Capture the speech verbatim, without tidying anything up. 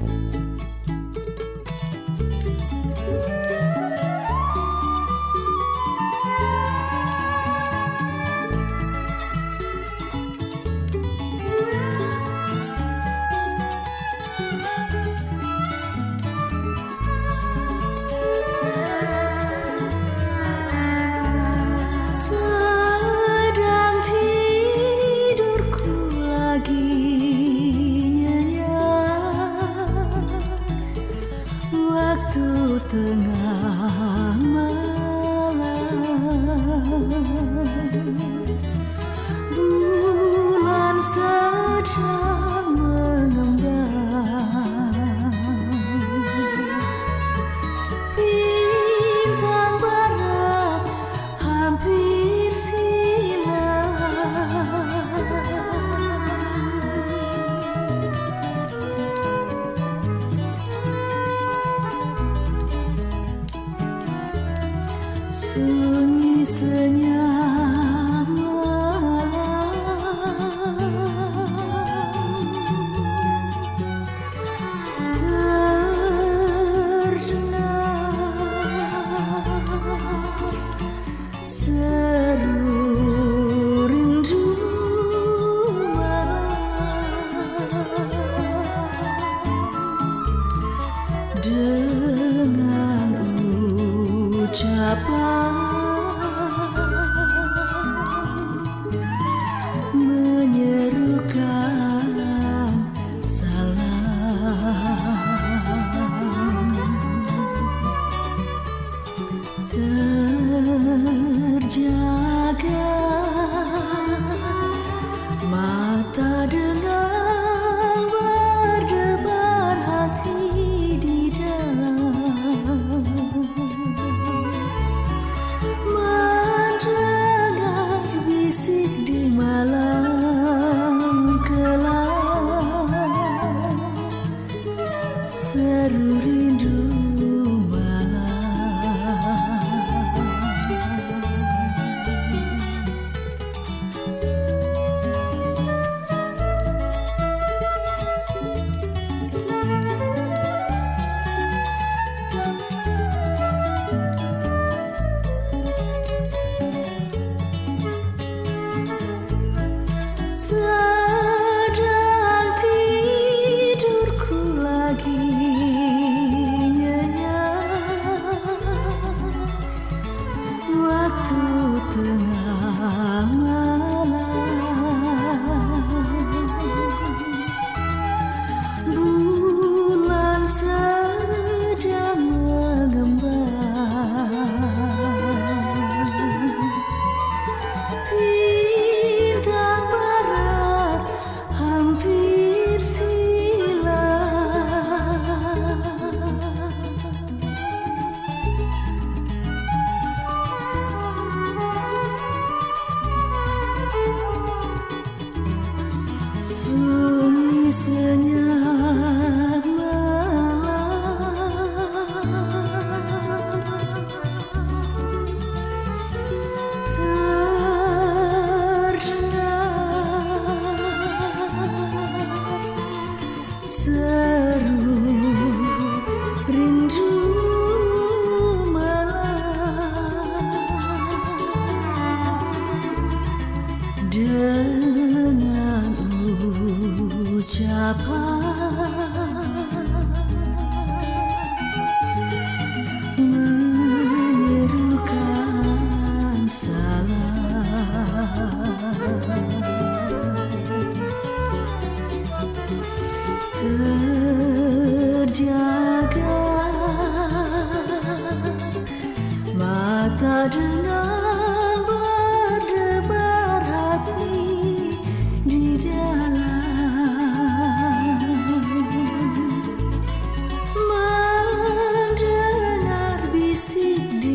Tengah malam, bulan sedang mengembang, bintang barat hampir silang. Sunyi senyap malam, terdengar seru rindu malam, dengan ucapan menyerukan salam, terjaga mata dengan berdebar hati di dalam, mendengar bisik di malam kelam, seru rindu malam. Sedang tidurku lagi nyenyak, waktu tengah malam, bulan sedang mengembang, bintang barat hampir silang. Sunyi senyap seru rindu malam, dengan ucapan menyerukan salam, terjaga mata dengan berdebar hati di dalam, mendengar bisik di